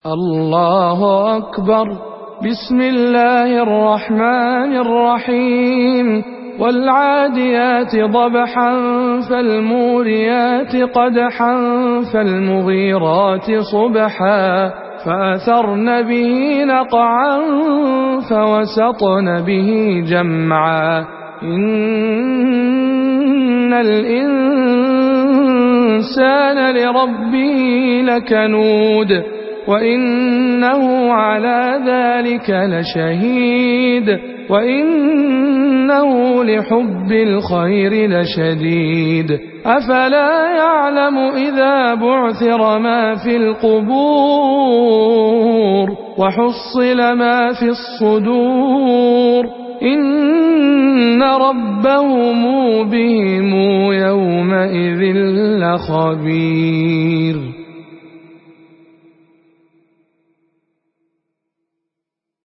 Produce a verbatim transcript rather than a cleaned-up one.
الله أكبر. بسم الله الرحمن الرحيم. والعاديات ضبحا فالموريات قدحا فالمغيرات صبحا فأثرن به نقعا فوسطن به جمعا إن الإنسان لربه لكنود وإنه على ذلك لشهيد وإنه لحب الخير لشديد أفلا يعلم إذا بعثر ما في القبور وحصل ما في الصدور إن ربهم بهم يومئذ لخبير.